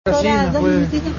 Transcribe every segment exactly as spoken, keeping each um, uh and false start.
Hola, dos puede... minutitos.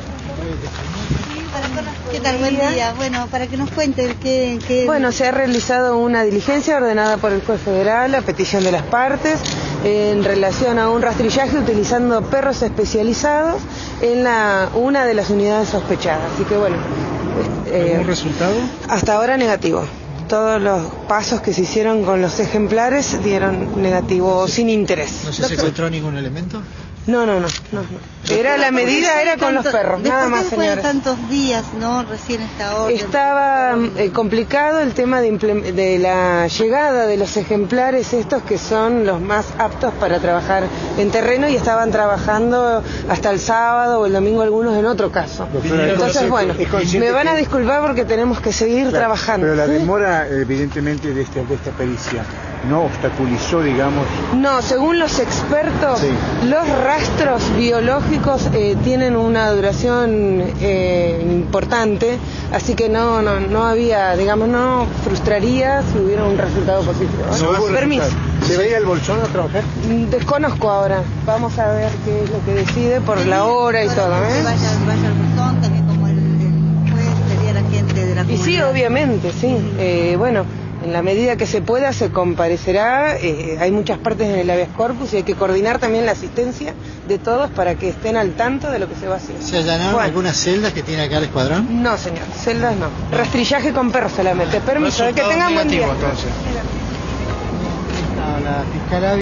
¿Qué tal? Buen día. Bueno, para que nos cuente qué, qué... Bueno, se ha realizado una diligencia ordenada por el juez federal a petición de las partes en relación a un rastrillaje utilizando perros especializados en la una de las unidades sospechadas. Así que bueno. Eh, ¿Algún resultado? Hasta ahora negativo. Todos los pasos que se hicieron con los ejemplares dieron negativo o sin interés. ¿No se encontró ningún elemento? No, no, no, no, no. Era la medida, era con los perros, nada más, señores. Después de tantos días, ¿no? Recién esta orden. Estaba eh, complicado el tema de, de la llegada de los ejemplares estos que son los más aptos para trabajar en terreno y estaban trabajando hasta el sábado o el domingo algunos en otro caso. Entonces, bueno, me van a disculpar porque tenemos que seguir claro, trabajando. Pero la demora, evidentemente, de, este, de esta pericia no obstaculizó, digamos... No, según los expertos, sí. Los rastros biológicos eh, tienen una duración eh, importante, así que no, no, no había, digamos, no frustraría si hubiera un resultado positivo. No, permiso. ¿Se veía el Bolsón a trabajar? Desconozco ahora, vamos a ver qué es lo que decide por la hora y todo. ¿eh? Vaya, vaya al Bolsón, también como el, el juez, sería la gente de la comunidad. Y sí, obviamente, sí. Eh, bueno... En la medida que se pueda se comparecerá, eh, hay muchas partes en el habeas corpus y hay que coordinar también la asistencia de todos para que estén al tanto de lo que se va a hacer. ¿Se allanaron bueno. algunas celdas que tiene acá el escuadrón? No, señor, celdas no. Rastrillaje con perros solamente. Permiso, de que tengan buen día. Entonces. La fiscal